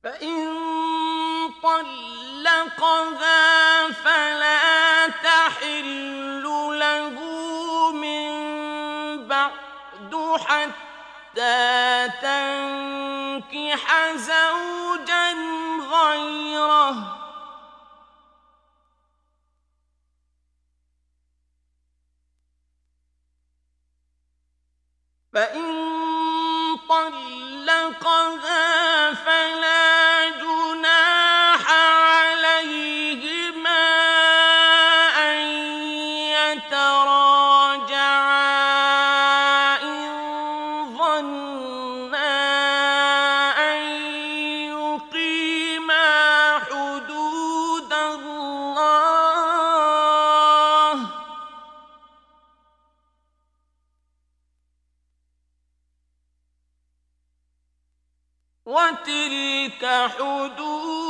فإن طلقها فلا تحل له من بعد حتى تنكح زوجا غيره. فإن طلقها فلا جناح عليهما أن يتراجعا إن ظنا أن يقيما حدود الله. وتلك حدود